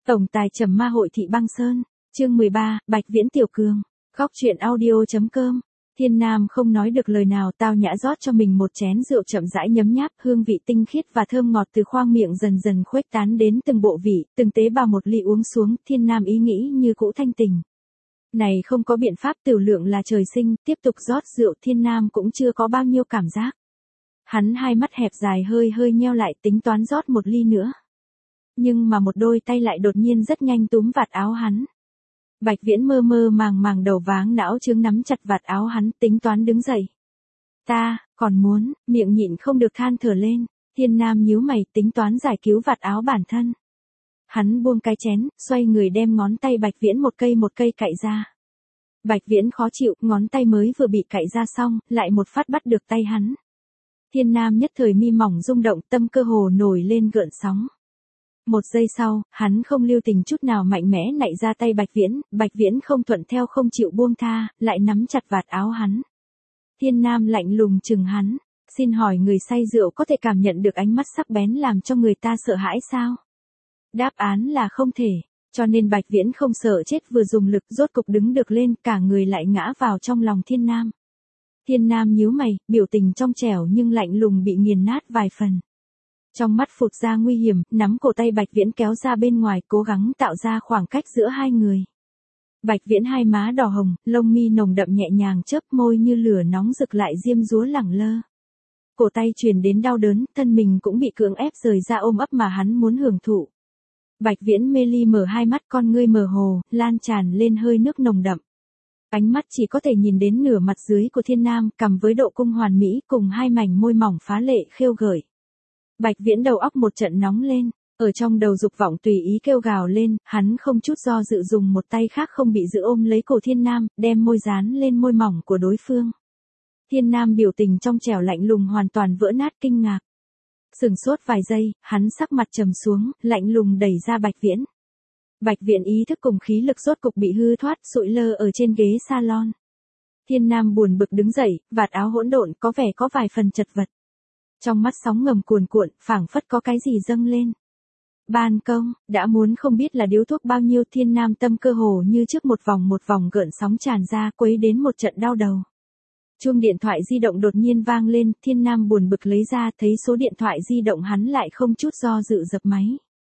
Tổng tài trầm ma hội thị băng sơn, chương 13, Bạch Viễn Tiểu Cường, góc truyện audio.com. Thiên Nam không nói được lời nào, tao nhã rót cho mình một chén rượu chậm rãi nhấm nháp, hương vị tinh khiết và thơm ngọt từ khoang miệng dần dần khuếch tán đến từng bộ vị, từng tế bào một ly uống xuống, Thiên Nam ý nghĩ như cũ thanh tỉnh. Này không có biện pháp, tiểu lượng là trời sinh, tiếp tục rót rượu, Thiên Nam cũng chưa có bao nhiêu cảm giác. Hắn hai mắt hẹp dài hơi hơi nheo lại, tính toán rót một ly nữa. Nhưng mà một đôi tay lại đột nhiên rất nhanh túm vạt áo hắn. Bạch Viễn mơ mơ màng màng đầu váng não chướng nắm chặt vạt áo hắn, tính toán đứng dậy. Ta, còn muốn, miệng nhịn không được than thở lên, Thiên Nam nhíu mày tính toán giải cứu vạt áo bản thân. Hắn buông cái chén, xoay người đem ngón tay Bạch Viễn một cây cạy ra. Bạch Viễn khó chịu, ngón tay mới vừa bị cạy ra xong, lại một phát bắt được tay hắn. Thiên Nam nhất thời mi mỏng rung động, tâm cơ hồ nổi lên gợn sóng. Một giây sau, hắn không lưu tình chút nào mạnh mẽ nạy ra tay Bạch Viễn không thuận theo không chịu buông tha, lại nắm chặt vạt áo hắn. Thiên Nam lạnh lùng chừng hắn, xin hỏi người say rượu có thể cảm nhận được ánh mắt sắc bén làm cho người ta sợ hãi sao? Đáp án là không thể, cho nên Bạch Viễn không sợ chết vừa dùng lực rốt cục đứng được lên, cả người lại ngã vào trong lòng Thiên Nam. Thiên Nam nhíu mày, biểu tình trong trẻo nhưng lạnh lùng bị nghiền nát vài phần. Trong mắt phụt ra nguy hiểm, nắm cổ tay Bạch Viễn kéo ra bên ngoài, cố gắng tạo ra khoảng cách giữa hai người. Bạch Viễn hai má đỏ hồng, lông mi nồng đậm nhẹ nhàng chớp, môi như lửa nóng rực lại diêm dúa lẳng lơ. Cổ tay truyền đến đau đớn, thân mình cũng bị cưỡng ép rời ra ôm ấp mà hắn muốn hưởng thụ. Bạch Viễn mê ly mở hai mắt, con ngươi mờ hồ, lan tràn lên hơi nước nồng đậm. Ánh mắt chỉ có thể nhìn đến nửa mặt dưới của Thiên Nam, cằm với độ cung hoàn mỹ cùng hai mảnh môi mỏng phá lệ khêu gợi. Bạch Viễn đầu óc một trận nóng lên, ở trong đầu dục vọng tùy ý kêu gào lên, hắn không chút do dự dùng một tay khác không bị giữ ôm lấy cổ Thiên Nam, đem môi dán lên môi mỏng của đối phương. Thiên Nam biểu tình trong trẻo lạnh lùng hoàn toàn vỡ nát kinh ngạc. Sừng sốt vài giây, hắn sắc mặt trầm xuống, lạnh lùng đẩy ra Bạch Viễn. Bạch Viễn ý thức cùng khí lực rốt cục bị hư thoát, sụi lơ ở trên ghế salon. Thiên Nam buồn bực đứng dậy, vạt áo hỗn độn có vẻ có vài phần chật vật. Trong mắt sóng ngầm cuồn cuộn, phảng phất có cái gì dâng lên. Ban công, đã muốn không biết là điếu thuốc bao nhiêu, Thiên Nam tâm cơ hồ như trước một vòng gợn sóng tràn ra, quấy đến một trận đau đầu. Chuông điện thoại di động đột nhiên vang lên, Thiên Nam buồn bực lấy ra, thấy số điện thoại di động hắn lại không chút do dự dập máy.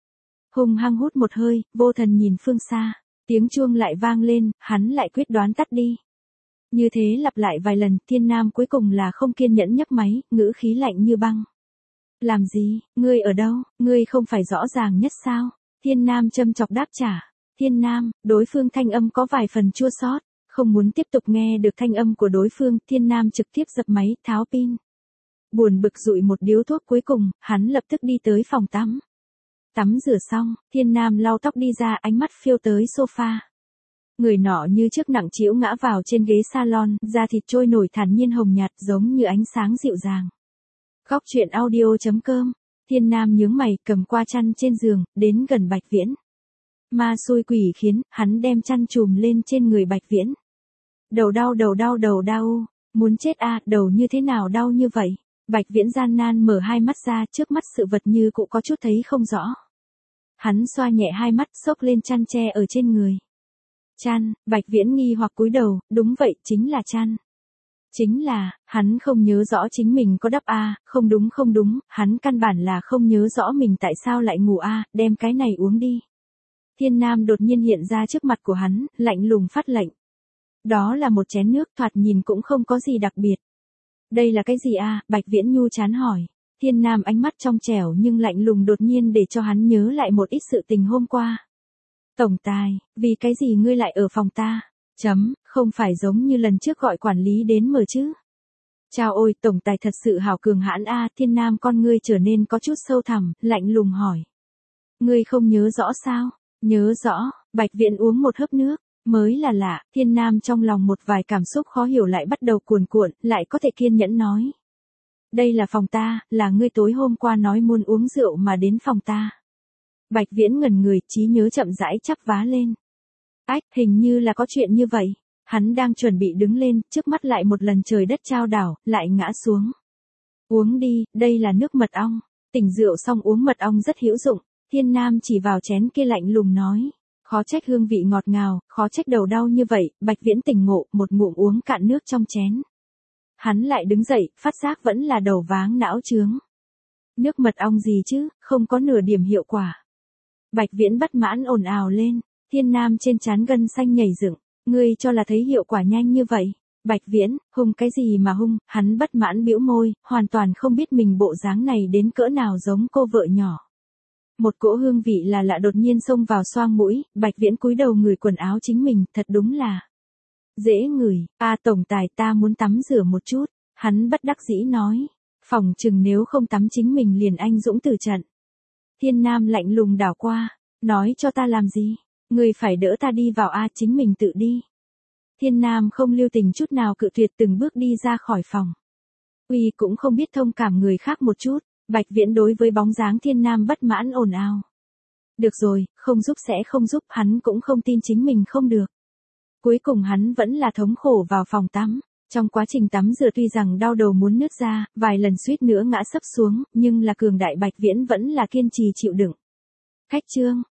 Hung hăng hút một hơi, vô thần nhìn phương xa, tiếng chuông lại vang lên, hắn lại quyết đoán tắt đi. Như thế lặp lại vài lần, Thiên Nam cuối cùng là không kiên nhẫn nhấc máy, ngữ khí lạnh như băng. Làm gì, ngươi ở đâu, ngươi không phải rõ ràng nhất sao? Thiên Nam châm chọc đáp trả. Thiên Nam, đối phương thanh âm có vài phần chua xót, không muốn tiếp tục nghe được thanh âm của đối phương, Thiên Nam trực tiếp dập máy, tháo pin. Buồn bực dụi một điếu thuốc cuối cùng, hắn lập tức đi tới phòng tắm. Tắm rửa xong, Thiên Nam lau tóc đi ra, ánh mắt phiêu tới sofa. Người nọ như trước nặng trĩu ngã vào trên ghế salon, da thịt trôi nổi thản nhiên hồng nhạt giống như ánh sáng dịu dàng. Góc truyện audio.com. Thiên Nam nhướng mày, cầm qua chăn trên giường, đến gần Bạch Viễn. Ma xui quỷ khiến, hắn đem chăn trùm lên trên người Bạch Viễn. Đầu đau, muốn chết à, đầu như thế nào đau như vậy? Bạch Viễn gian nan mở hai mắt ra, trước mắt sự vật như cũng có chút thấy không rõ. Hắn xoa nhẹ hai mắt, xốc lên chăn che ở trên người. Chăn, Bạch Viễn nghi hoặc cúi đầu, đúng vậy, chính là chăn. Chính là, hắn không nhớ rõ chính mình có đắp a, không đúng, hắn căn bản là không nhớ rõ mình tại sao lại ngủ a, đem cái này uống đi. Thiên Nam đột nhiên hiện ra trước mặt của hắn, lạnh lùng phát lệnh. Đó là một chén nước, thoạt nhìn cũng không có gì đặc biệt. Đây là cái gì a? Bạch Viễn nhu chán hỏi. Thiên Nam ánh mắt trong trẻo nhưng lạnh lùng đột nhiên để cho hắn nhớ lại một ít sự tình hôm qua. Tổng tài, vì cái gì ngươi lại ở phòng ta? Không phải giống như lần trước gọi quản lý đến mở chứ? Chao ôi, tổng tài thật sự hào cường hãn a, Thiên Nam con ngươi trở nên có chút sâu thẳm, lạnh lùng hỏi. Ngươi không nhớ rõ sao? Nhớ rõ, Bạch Viễn uống một hớp nước, mới là lạ, Thiên Nam trong lòng một vài cảm xúc khó hiểu lại bắt đầu cuồn cuộn, lại có thể kiên nhẫn nói. Đây là phòng ta, là ngươi tối hôm qua nói muốn uống rượu mà đến phòng ta. Bạch Viễn ngẩn người, trí nhớ chậm rãi chắp vá lên. Ách, hình như là có chuyện như vậy. Hắn đang chuẩn bị đứng lên, trước mắt lại một lần trời đất chao đảo, lại ngã xuống. Uống đi, đây là nước mật ong. Tỉnh rượu xong uống mật ong rất hữu dụng. Thiên Nam chỉ vào chén kia lạnh lùng nói. Khó trách hương vị ngọt ngào, khó trách đầu đau như vậy, Bạch Viễn tỉnh ngộ, một ngụm uống cạn nước trong chén. Hắn lại đứng dậy, phát giác vẫn là đầu váng não chướng. Nước mật ong gì chứ, không có nửa điểm hiệu quả. Bạch Viễn bất mãn ồn ào lên, Thiên Nam trên trán gân xanh nhảy dựng, ngươi cho là thấy hiệu quả nhanh như vậy. Bạch Viễn, hung cái gì mà hung, hắn bất mãn bĩu môi, hoàn toàn không biết mình bộ dáng này đến cỡ nào giống cô vợ nhỏ. Một cỗ hương vị là lạ đột nhiên xông vào xoang mũi, Bạch Viễn cúi đầu ngửi quần áo chính mình, thật đúng là dễ ngửi. Tổng tài ta muốn tắm rửa một chút, hắn bất đắc dĩ nói. Phỏng chừng nếu không tắm chính mình liền anh dũng từ trận. Thiên Nam lạnh lùng đảo qua, nói cho ta làm gì, ngươi phải đỡ ta đi vào chính mình tự đi. Thiên Nam không lưu tình chút nào cự tuyệt từng bước đi ra khỏi phòng. Uy cũng không biết thông cảm người khác một chút, Bạch Viễn đối với bóng dáng Thiên Nam bất mãn ồn ào. Được rồi, không giúp sẽ không giúp, hắn cũng không tin chính mình không được. Cuối cùng hắn vẫn là thống khổ vào phòng tắm. Trong quá trình tắm rửa tuy rằng đau đầu muốn nứt ra, vài lần suýt nữa ngã sấp xuống, nhưng là cường đại Bạch Viễn vẫn là kiên trì chịu đựng. Khách trương,